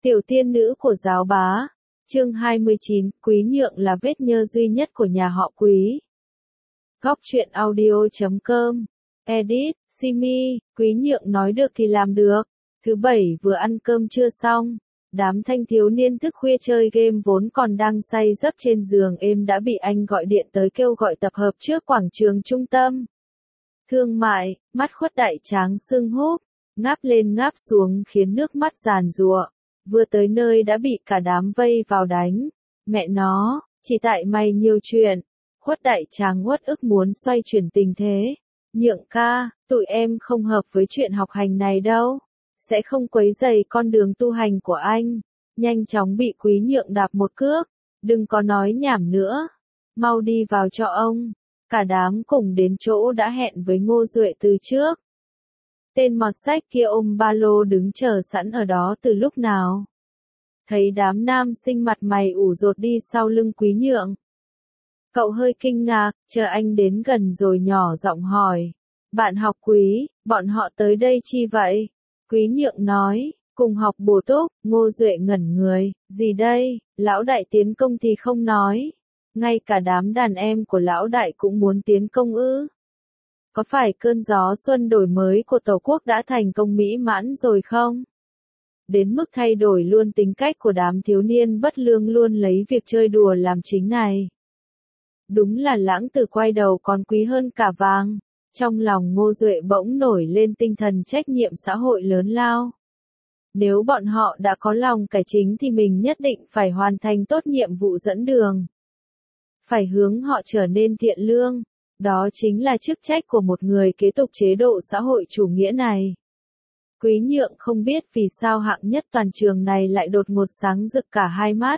Tiểu tiên nữ của giáo bá. Chương 29, Quý Nhượng là vết nhơ duy nhất của nhà họ Quý. Góc truyện audio.com. Edit, Simi, Quý Nhượng nói được thì làm được. Thứ bảy vừa ăn cơm trưa xong, đám thanh thiếu niên thức khuya chơi game vốn còn đang say giấc trên giường êm đã bị anh gọi điện tới kêu gọi tập hợp trước quảng trường trung tâm thương mại. Mắt Khuất Đại Tráng sưng húp, ngáp lên ngáp xuống khiến nước mắt giàn giụa. Vừa tới nơi đã bị cả đám vây vào đánh. Mẹ nó, chỉ tại mày nhiều chuyện. Khuất Đại Tráng uất ức muốn xoay chuyển tình thế. Nhượng ca, tụi em không hợp với chuyện học hành này đâu. Sẽ không quấy rầy con đường tu hành của anh. Nhanh chóng bị Quý Nhượng đạp một cước. Đừng có nói nhảm nữa. Mau đi vào cho ông. Cả đám cùng đến chỗ đã hẹn với Ngô Duệ từ trước. Tên mọt sách kia ôm ba lô đứng chờ sẵn ở đó từ lúc nào. Thấy đám nam sinh mặt mày ủ rột đi sau lưng Quý Nhượng. Cậu hơi kinh ngạc, chờ anh đến gần rồi nhỏ giọng hỏi. Bạn học Quý, bọn họ tới đây chi vậy? Quý Nhượng nói, cùng học bổ túc. Ngô Duệ ngẩn người, gì đây, lão đại tiến công thì không nói. Ngay cả đám đàn em của lão đại cũng muốn tiến công ư? Có phải cơn gió xuân đổi mới của Tổ quốc đã thành công mỹ mãn rồi không? Đến mức thay đổi luôn tính cách của đám thiếu niên bất lương luôn lấy việc chơi đùa làm chính này. Đúng là lãng tử quay đầu còn quý hơn cả vàng. Trong lòng Ngô Duệ bỗng nổi lên tinh thần trách nhiệm xã hội lớn lao. Nếu bọn họ đã có lòng cải chính thì mình nhất định phải hoàn thành tốt nhiệm vụ dẫn đường. Phải hướng họ trở nên thiện lương. Đó chính là chức trách của một người kế tục chế độ xã hội chủ nghĩa này. Quý Nhượng không biết vì sao hạng nhất toàn trường này lại đột ngột sáng rực cả hai mắt.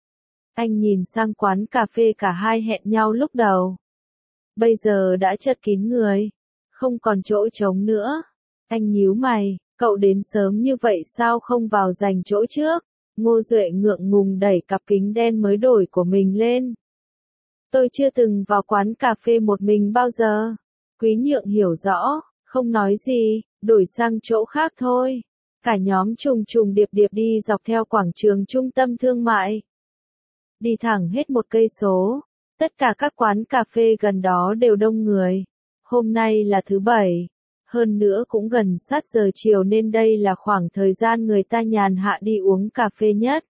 Anh nhìn sang quán cà phê cả hai hẹn nhau lúc đầu. Bây giờ đã chật kín người. Không còn chỗ trống nữa. Anh nhíu mày, cậu đến sớm như vậy sao không vào giành chỗ trước? Ngô Duệ ngượng ngùng đẩy cặp kính đen mới đổi của mình lên. Tôi chưa từng vào quán cà phê một mình bao giờ. Quý Nhượng hiểu rõ, không nói gì, đổi sang chỗ khác thôi. Cả nhóm trùng trùng điệp điệp đi dọc theo quảng trường trung tâm thương mại. Đi thẳng hết 1 cây số, tất cả các quán cà phê gần đó đều đông người. Hôm nay là thứ bảy, hơn nữa cũng gần sát giờ chiều nên đây là khoảng thời gian người ta nhàn hạ đi uống cà phê nhất.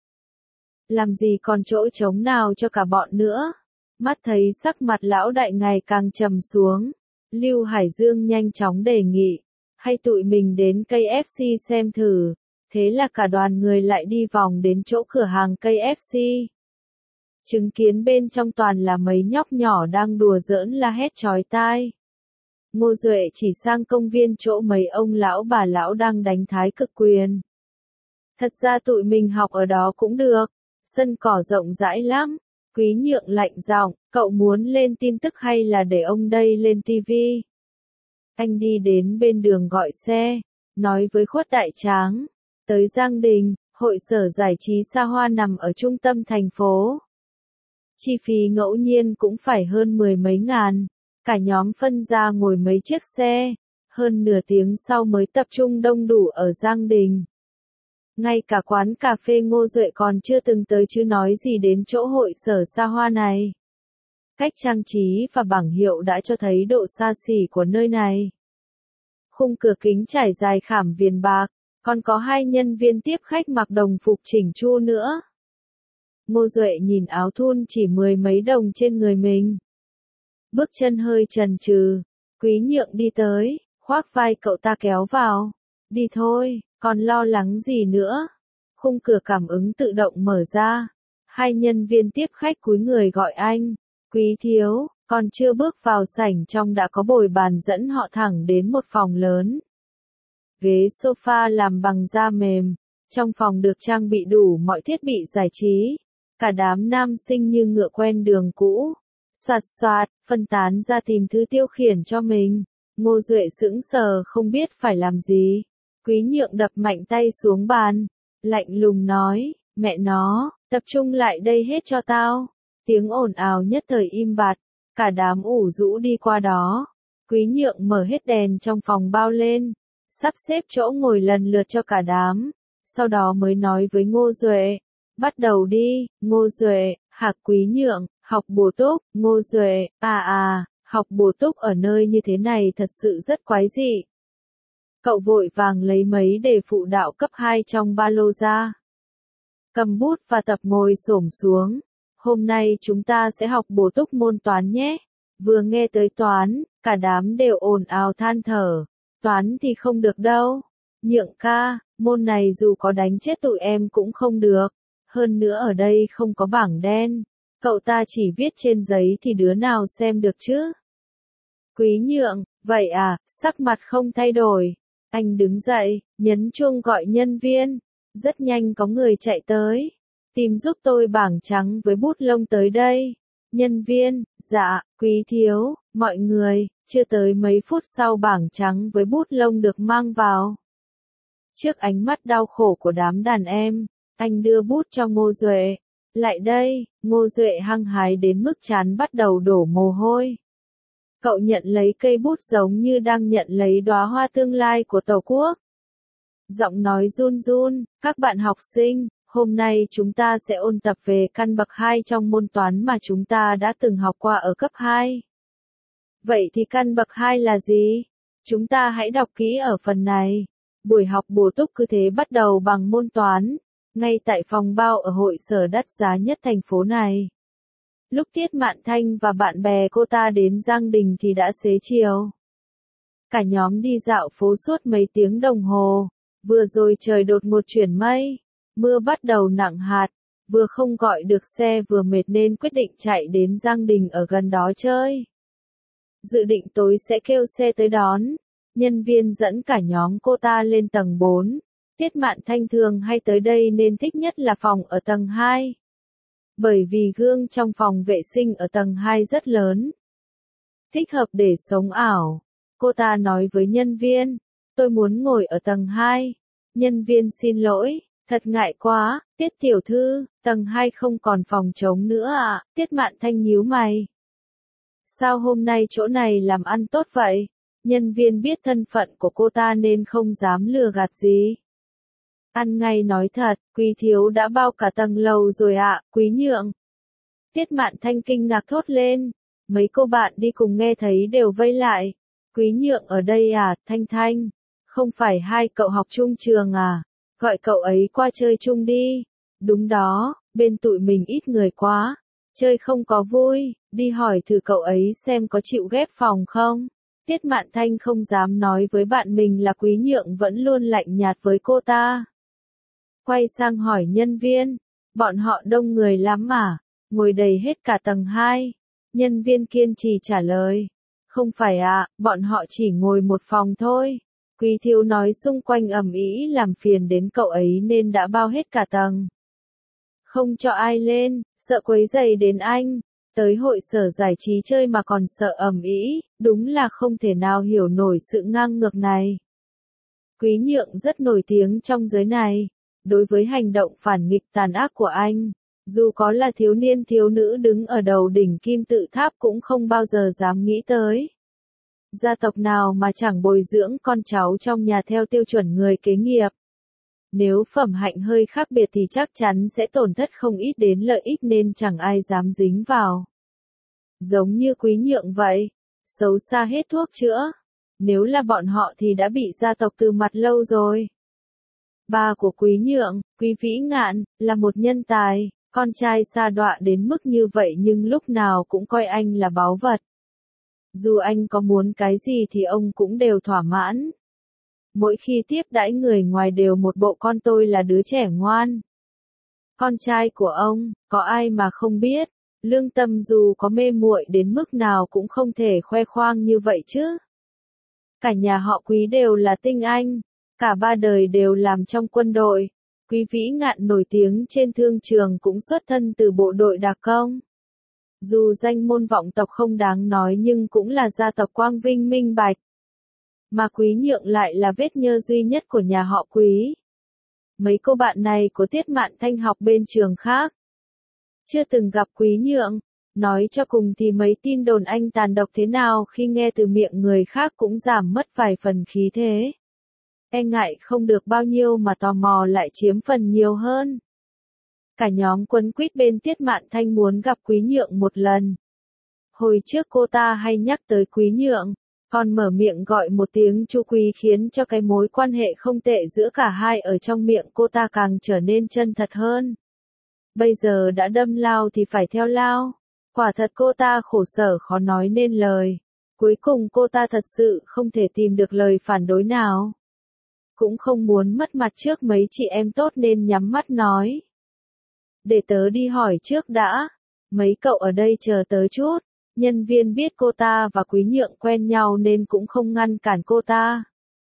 Làm gì còn chỗ trống nào cho cả bọn nữa. Mắt thấy sắc mặt lão đại ngày càng trầm xuống, Lưu Hải Dương nhanh chóng đề nghị, hay tụi mình đến KFC xem thử. Thế là cả đoàn người lại đi vòng đến chỗ cửa hàng KFC. Chứng kiến bên trong toàn là mấy nhóc nhỏ đang đùa giỡn la hét chói tai. Ngô Duệ chỉ sang công viên chỗ mấy ông lão bà lão đang đánh thái cực quyền. Thật ra tụi mình học ở đó cũng được, sân cỏ rộng rãi lắm. Quý Nhượng lạnh giọng, cậu muốn lên tin tức hay là để ông đây lên TV? Anh đi đến bên đường gọi xe, nói với Khuất Đại Tráng, tới Giang Đình, hội sở giải trí xa hoa nằm ở trung tâm thành phố. Chi phí ngẫu nhiên cũng phải hơn 10 mấy ngàn, cả nhóm phân ra ngồi mấy chiếc xe, hơn nửa tiếng sau mới tập trung đông đủ ở Giang Đình. Ngay cả quán cà phê Ngô Duệ còn chưa từng tới chứ nói gì đến chỗ hội sở xa hoa này. Cách trang trí và bảng hiệu đã cho thấy độ xa xỉ của nơi này. Khung cửa kính trải dài khảm viền bạc, còn có 2 nhân viên tiếp khách mặc đồng phục chỉnh chu nữa. Ngô Duệ nhìn áo thun chỉ 10 mấy đồng trên người mình. Bước chân hơi chần chừ, Quý Nhượng đi tới, khoác vai cậu ta kéo vào. Đi thôi. Còn lo lắng gì nữa? Khung cửa cảm ứng tự động mở ra. 2 nhân viên tiếp khách cúi người gọi anh. Quý thiếu, còn chưa bước vào sảnh trong đã có bồi bàn dẫn họ thẳng đến một phòng lớn. Ghế sofa làm bằng da mềm. Trong phòng được trang bị đủ mọi thiết bị giải trí. Cả đám nam sinh như ngựa quen đường cũ. Soạt soạt, phân tán ra tìm thứ tiêu khiển cho mình. Ngô Duệ sững sờ không biết phải làm gì. Quý Nhượng đập mạnh tay xuống bàn, lạnh lùng nói, mẹ nó, tập trung lại đây hết cho tao. Tiếng ồn ào nhất thời im bặt, cả đám ủ rũ đi qua đó. Quý Nhượng mở hết đèn trong phòng bao lên, sắp xếp chỗ ngồi lần lượt cho cả đám. sau đó mới nói với Ngô Duệ. Bắt đầu đi, Ngô Duệ, Hạc Quý Nhượng, học bổ túc, Ngô Duệ, học bổ túc ở nơi như thế này thật sự rất quái dị. Cậu vội vàng lấy mấy đề phụ đạo cấp 2 trong ba lô ra. Cầm bút và tập ngồi xổm xuống. Hôm nay chúng ta sẽ học bổ túc môn toán nhé. Vừa nghe tới toán, cả đám đều ồn ào than thở. Toán thì không được đâu. Nhượng ca, môn này dù có đánh chết tụi em cũng không được. Hơn nữa ở đây không có bảng đen. Cậu ta chỉ viết trên giấy thì đứa nào xem được chứ? Quý Nhượng, vậy à, sắc mặt không thay đổi. Anh đứng dậy, nhấn chuông gọi nhân viên. Rất nhanh có người chạy tới. Tìm giúp tôi bảng trắng với bút lông tới đây. Nhân viên, dạ, Quý thiếu, mọi người, chưa tới mấy phút sau bảng trắng với bút lông được mang vào. Trước ánh mắt đau khổ của đám đàn em, anh đưa bút cho Ngô Duệ. Lại đây, Ngô Duệ hăng hái đến mức trán bắt đầu đổ mồ hôi. Cậu nhận lấy cây bút giống như đang nhận lấy đóa hoa tương lai của Tổ quốc. Giọng nói run run, các bạn học sinh, hôm nay chúng ta sẽ ôn tập về căn bậc 2 trong môn toán mà chúng ta đã từng học qua ở cấp 2. Vậy thì căn bậc 2 là gì? Chúng ta hãy đọc kỹ ở phần này. Buổi học bổ túc cứ thế bắt đầu bằng môn toán, ngay tại phòng bao ở hội sở đắt giá nhất thành phố này. Lúc Tiết Mạn Thanh và bạn bè cô ta đến Giang Đình thì đã xế chiều. Cả nhóm đi dạo phố suốt mấy tiếng đồng hồ, vừa rồi trời đột ngột chuyển mây, mưa bắt đầu nặng hạt, vừa không gọi được xe vừa mệt nên quyết định chạy đến Giang Đình ở gần đó chơi. Dự định tối sẽ kêu xe tới đón. Nhân viên dẫn cả nhóm cô ta lên tầng 4. Tiết Mạn Thanh thường hay tới đây nên thích nhất là phòng ở tầng 2. Bởi vì gương trong phòng vệ sinh ở tầng 2 rất lớn. Thích hợp để sống ảo. Cô ta nói với nhân viên, tôi muốn ngồi ở tầng 2. Nhân viên xin lỗi, thật ngại quá, Tiết tiểu thư, tầng 2 không còn phòng trống nữa à? Tiết Mạn Thanh nhíu mày. Sao hôm nay chỗ này làm ăn tốt vậy? Nhân viên biết thân phận của cô ta nên không dám lừa gạt gì. Ăn ngay nói thật, Quý thiếu đã bao cả tầng lầu rồi ạ, Quý Nhượng. Tiết Mạn Thanh kinh ngạc thốt lên. Mấy cô bạn đi cùng nghe thấy đều vây lại. Quý Nhượng ở đây à, Thanh Thanh? Không phải hai cậu học chung trường à? Gọi cậu ấy qua chơi chung đi. Đúng đó, bên tụi mình ít người quá. Chơi không có vui, đi hỏi thử cậu ấy xem có chịu ghép phòng không? Tiết Mạn Thanh không dám nói với bạn mình là Quý Nhượng vẫn luôn lạnh nhạt với cô ta. Quay sang hỏi nhân viên, bọn họ đông người lắm mà, ngồi đầy hết cả tầng 2. Nhân viên kiên trì trả lời, không phải ạ, bọn họ chỉ ngồi một phòng thôi. Quý thiếu nói xung quanh ầm ĩ làm phiền đến cậu ấy nên đã bao hết cả tầng. Không cho ai lên, sợ quấy rầy đến anh. Tới hội sở giải trí chơi mà còn sợ ầm ĩ, đúng là không thể nào hiểu nổi sự ngang ngược này. Quý Nhượng rất nổi tiếng trong giới này, đối với hành động phản nghịch tàn ác của anh, dù có là thiếu niên thiếu nữ đứng ở đầu đỉnh kim tự tháp cũng không bao giờ dám nghĩ tới. Gia tộc nào mà chẳng bồi dưỡng con cháu trong nhà theo tiêu chuẩn người kế nghiệp. Nếu phẩm hạnh hơi khác biệt thì chắc chắn sẽ tổn thất không ít đến lợi ích nên chẳng ai dám dính vào. Giống như Quý Nhượng vậy, xấu xa hết thuốc chữa. Nếu là bọn họ thì đã bị gia tộc từ mặt lâu rồi. Ba của Quý Nhượng, Quý Vĩ Ngạn, là một nhân tài, con trai sa đọa đến mức như vậy nhưng lúc nào cũng coi anh là báu vật. Dù anh có muốn cái gì thì ông cũng đều thỏa mãn. Mỗi khi tiếp đãi người ngoài đều một bộ con tôi là đứa trẻ ngoan. Con trai của ông, có ai mà không biết, lương tâm dù có mê muội đến mức nào cũng không thể khoe khoang như vậy chứ. Cả nhà họ Quý đều là tinh anh, cả ba đời đều làm trong quân đội. Quý Vĩ Ngạn nổi tiếng trên thương trường cũng xuất thân từ bộ đội đặc công. Dù danh môn vọng tộc không đáng nói nhưng cũng là gia tộc quang vinh minh bạch. Mà Quý Nhượng lại là vết nhơ duy nhất của nhà họ Quý. Mấy cô bạn này của Tiết Mạn Thanh học bên trường khác. Chưa từng gặp Quý Nhượng, nói cho cùng thì mấy tin đồn anh tàn độc thế nào khi nghe từ miệng người khác cũng giảm mất vài phần khí thế. e ngại không được bao nhiêu mà tò mò lại chiếm phần nhiều hơn. Cả nhóm quấn quýt bên Tiết Mạn Thanh muốn gặp Quý Nhượng một lần. Hồi trước cô ta hay nhắc tới Quý Nhượng, còn mở miệng gọi một tiếng chú Quý khiến cho cái mối quan hệ không tệ giữa cả hai ở trong miệng cô ta càng trở nên chân thật hơn. Bây giờ đã đâm lao thì phải theo lao. Quả thật cô ta khổ sở khó nói nên lời. Cuối cùng cô ta thật sự không thể tìm được lời phản đối nào. Cũng không muốn mất mặt trước mấy chị em tốt nên nhắm mắt nói. Để tớ đi hỏi trước đã. Mấy cậu ở đây chờ tớ chút. Nhân viên biết cô ta và Quý Nhượng quen nhau nên cũng không ngăn cản cô ta.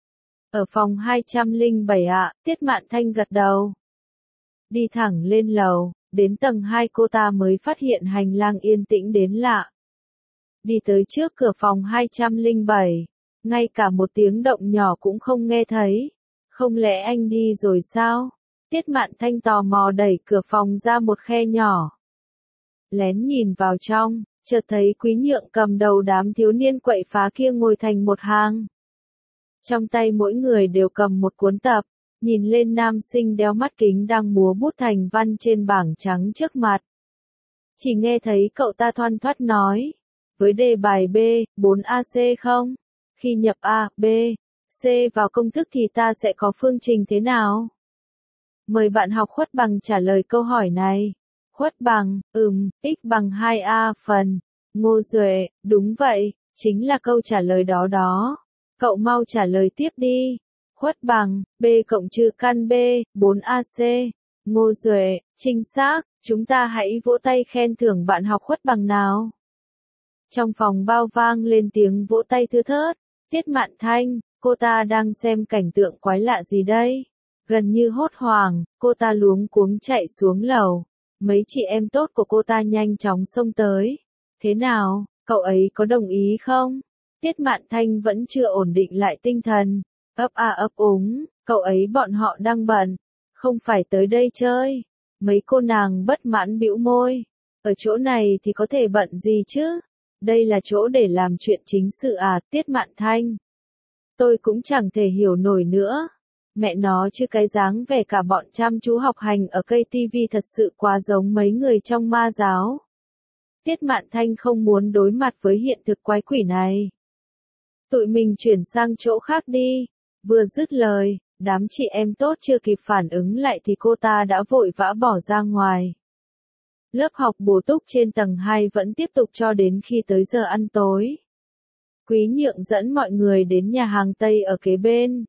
Ở phòng 207 ạ, Tiết Mạn Thanh gật đầu. Đi thẳng lên lầu, đến tầng 2 cô ta mới phát hiện hành lang yên tĩnh đến lạ. Đi tới trước cửa phòng 207, ngay cả một tiếng động nhỏ cũng không nghe thấy. Không lẽ anh đi rồi sao? Tiết Mạn Thanh tò mò đẩy cửa phòng ra một khe nhỏ. Lén nhìn vào trong, chợt thấy Quý Nhượng cầm đầu đám thiếu niên quậy phá kia ngồi thành một hàng. Trong tay mỗi người đều cầm một cuốn tập, nhìn lên nam sinh đeo mắt kính đang múa bút thành văn trên bảng trắng trước mặt. Chỉ nghe thấy cậu ta thoăn thoắt nói, với đề bài B, 4AC không? Khi nhập A, B, C vào công thức thì ta sẽ có phương trình thế nào? Mời bạn học Khuất Bằng trả lời câu hỏi này. Khuất Bằng, x bằng 2A phần. Ngô Duệ, đúng vậy, chính là câu trả lời đó đó. Cậu mau trả lời tiếp đi. Khuất Bằng, B cộng trừ căn B, 4AC. Ngô Duệ, chính xác, chúng ta hãy vỗ tay khen thưởng bạn học Khuất Bằng nào. Trong phòng bao vang lên tiếng vỗ tay thưa thớt. Tiết Mạn Thanh, cô ta đang xem cảnh tượng quái lạ gì đây? Gần như hốt hoảng, cô ta luống cuống chạy xuống lầu. Mấy chị em tốt của cô ta nhanh chóng xông tới. Thế nào, cậu ấy có đồng ý không? Tiết Mạn Thanh vẫn chưa ổn định lại tinh thần. Ấp a ấp úng, cậu ấy bọn họ đang bận. Không phải tới đây chơi. Mấy cô nàng bất mãn bĩu môi. Ở chỗ này thì có thể bận gì chứ? Đây là chỗ để làm chuyện chính sự à, Tiết Mạn Thanh. Tôi cũng chẳng thể hiểu nổi nữa. Mẹ nó chứ cái dáng vẻ cả bọn chăm chú học hành ở cây TV thật sự quá giống mấy người trong ma giáo. Tiết Mạn Thanh không muốn đối mặt với hiện thực quái quỷ này. Tụi mình chuyển sang chỗ khác đi. Vừa dứt lời, đám chị em tốt chưa kịp phản ứng lại thì cô ta đã vội vã bỏ ra ngoài. Lớp học bổ túc trên tầng 2 vẫn tiếp tục cho đến khi tới giờ ăn tối. Quý Nhượng dẫn mọi người đến nhà hàng Tây ở kế bên.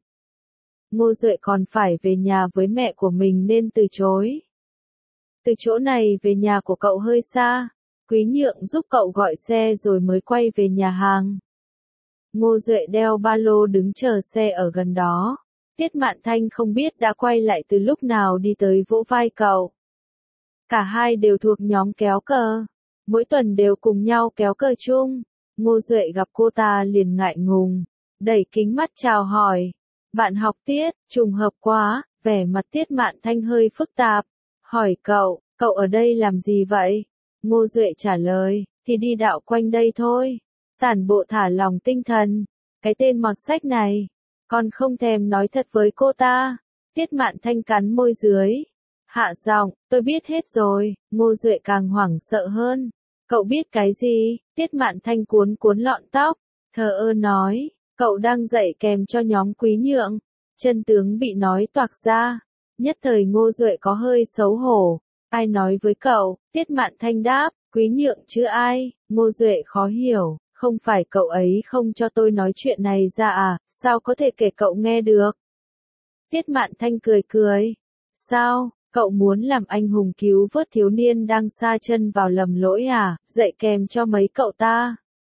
Ngô Duệ còn phải về nhà với mẹ của mình nên từ chối. Từ chỗ này về nhà của cậu hơi xa. Quý Nhượng giúp cậu gọi xe rồi mới quay về nhà hàng. Ngô Duệ đeo ba lô đứng chờ xe ở gần đó. Tiết Mạn Thanh không biết đã quay lại từ lúc nào đi tới vỗ vai cậu. Cả hai đều thuộc nhóm kéo cờ. Mỗi tuần đều cùng nhau kéo cờ chung. Ngô Duệ gặp cô ta liền ngại ngùng. Đẩy kính mắt chào hỏi. Bạn học Tiết, trùng hợp quá, vẻ mặt Tiết Mạn Thanh hơi phức tạp. Hỏi cậu ở đây làm gì vậy? Ngô Duệ trả lời, thì đi dạo quanh đây thôi. Tản bộ thả lòng tinh thần. Cái tên mọt sách này, còn không thèm nói thật với cô ta. Tiết Mạn Thanh cắn môi dưới. Hạ giọng, tôi biết hết rồi. Ngô Duệ càng hoảng sợ hơn. Cậu biết cái gì? Tiết Mạn Thanh cuốn cuốn lọn tóc. Thờ ơ nói, cậu đang dạy kèm cho nhóm Quý Nhượng. Chân tướng bị nói toạc ra. Nhất thời Ngô Duệ có hơi xấu hổ. Ai nói với cậu? Tiết Mạn Thanh đáp, Quý Nhượng chứ ai? Ngô Duệ khó hiểu, không phải cậu ấy không cho tôi nói chuyện này ra à, sao có thể kể cậu nghe được? Tiết Mạn Thanh cười cười. Sao, cậu muốn làm anh hùng cứu vớt thiếu niên đang sa chân vào lầm lỗi à, dạy kèm cho mấy cậu ta?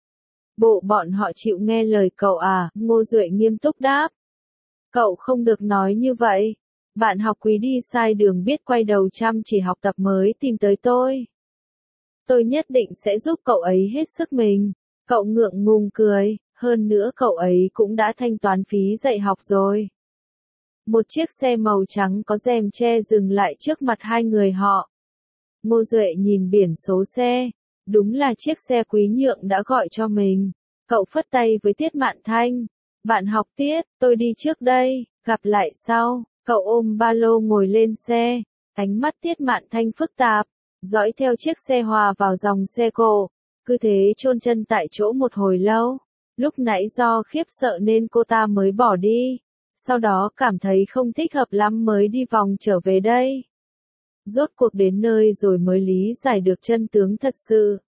Bộ bọn họ chịu nghe lời cậu à, Ngô Duệ nghiêm túc đáp. Cậu không được nói như vậy. Bạn học Quý đi sai đường biết quay đầu chăm chỉ học tập mới tìm tới tôi. Tôi nhất định sẽ giúp cậu ấy hết sức mình. Cậu ngượng ngùng cười, hơn nữa cậu ấy cũng đã thanh toán phí dạy học rồi. Một chiếc xe màu trắng có rèm che dừng lại trước mặt hai người họ. Ngô Duệ nhìn biển số xe, đúng là chiếc xe Quý Nhượng đã gọi cho mình. Cậu phất tay với Tiết Mạn Thanh. Bạn học Tiết, tôi đi trước đây, gặp lại sau. Cậu ôm ba lô ngồi lên xe, ánh mắt Tiết Mạn Thanh phức tạp, dõi theo chiếc xe hòa vào dòng xe cộ, cứ thế chôn chân tại chỗ một hồi lâu. Lúc nãy do khiếp sợ nên cô ta mới bỏ đi, sau đó cảm thấy không thích hợp lắm mới đi vòng trở về đây. Rốt cuộc đến nơi rồi mới lý giải được chân tướng thật sự.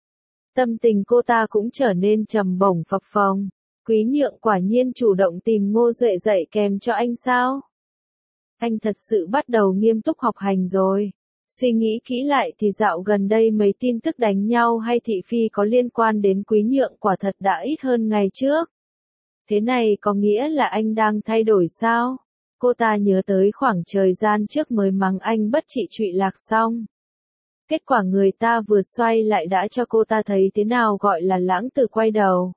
Tâm tình cô ta cũng trở nên trầm bổng phập phồng. Quý Nhượng quả nhiên chủ động tìm Ngô Duệ dạy kèm cho anh sao? Anh thật sự bắt đầu nghiêm túc học hành rồi. Suy nghĩ kỹ lại thì dạo gần đây mấy tin tức đánh nhau hay thị phi có liên quan đến Quý Nhượng quả thật đã ít hơn ngày trước. Thế này có nghĩa là anh đang thay đổi sao? Cô ta nhớ tới khoảng thời gian trước mới mắng anh bất trị trụy lạc xong. Kết quả người ta vừa xoay lại đã cho cô ta thấy thế nào gọi là lãng tử quay đầu.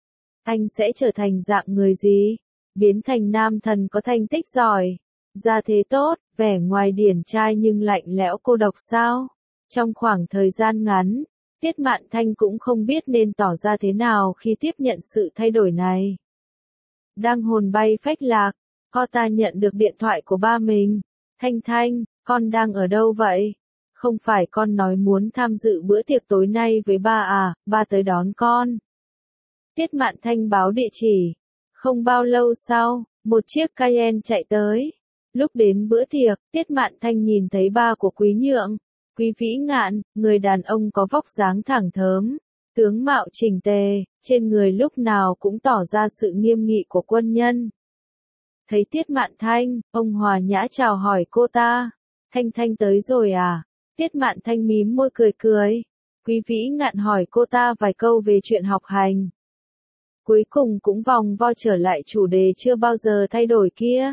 Anh sẽ trở thành dạng người gì? Biến thành nam thần có thành tích giỏi, gia thế tốt, vẻ ngoài điển trai nhưng lạnh lẽo cô độc sao? Trong khoảng thời gian ngắn, Tiết Mạn Thanh cũng không biết nên tỏ ra thế nào khi tiếp nhận sự thay đổi này. Đang hồn bay phách lạc, cô ta nhận được điện thoại của ba mình. Thanh Thanh, con đang ở đâu vậy? Không phải con nói muốn tham dự bữa tiệc tối nay với ba à, ba tới đón con. Tiết Mạn Thanh báo địa chỉ. Không bao lâu sau, một chiếc Cayenne chạy tới. Lúc đến bữa tiệc, Tiết Mạn Thanh nhìn thấy ba của Quý Nhượng. Quý Vĩ Ngạn, người đàn ông có vóc dáng thẳng thớm, tướng mạo chỉnh tề, trên người lúc nào cũng tỏ ra sự nghiêm nghị của quân nhân. Thấy Tiết Mạn Thanh, ông hòa nhã chào hỏi cô ta. Thanh Thanh tới rồi à? Tiết Mạn Thanh mím môi cười cười. Quý Vĩ Ngạn hỏi cô ta vài câu về chuyện học hành. Cuối cùng cũng vòng vo trở lại chủ đề chưa bao giờ thay đổi kia.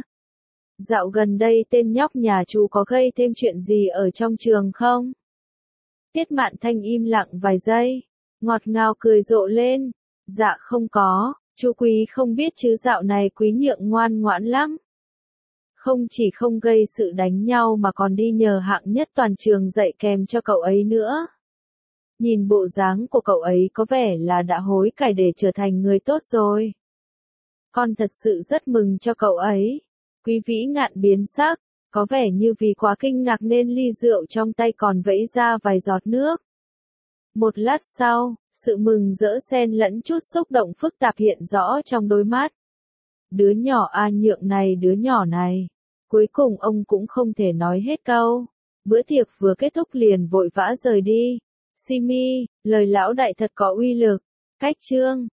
Dạo gần đây tên nhóc nhà chú có gây thêm chuyện gì ở trong trường không? Tiết Mạn Thanh im lặng vài giây, ngọt ngào cười rộ lên. Dạ không có, chú Quý không biết chứ dạo này Quý Nhượng ngoan ngoãn lắm. Không chỉ không gây sự đánh nhau mà còn đi nhờ hạng nhất toàn trường dạy kèm cho cậu ấy nữa. Nhìn bộ dáng của cậu ấy có vẻ là đã hối cải để trở thành người tốt rồi. Con thật sự rất mừng cho cậu ấy. Quý Vĩ Ngạn biến sắc, có vẻ như vì quá kinh ngạc nên ly rượu trong tay còn vẫy ra vài giọt nước. Một lát sau, sự mừng rỡ xen lẫn chút xúc động phức tạp hiện rõ trong đôi mắt. Đứa nhỏ A Nhượng này, đứa nhỏ này. Cuối cùng ông cũng không thể nói hết câu. Bữa tiệc vừa kết thúc liền vội vã rời đi. Simi, lời lão đại thật có uy lực. Cách chương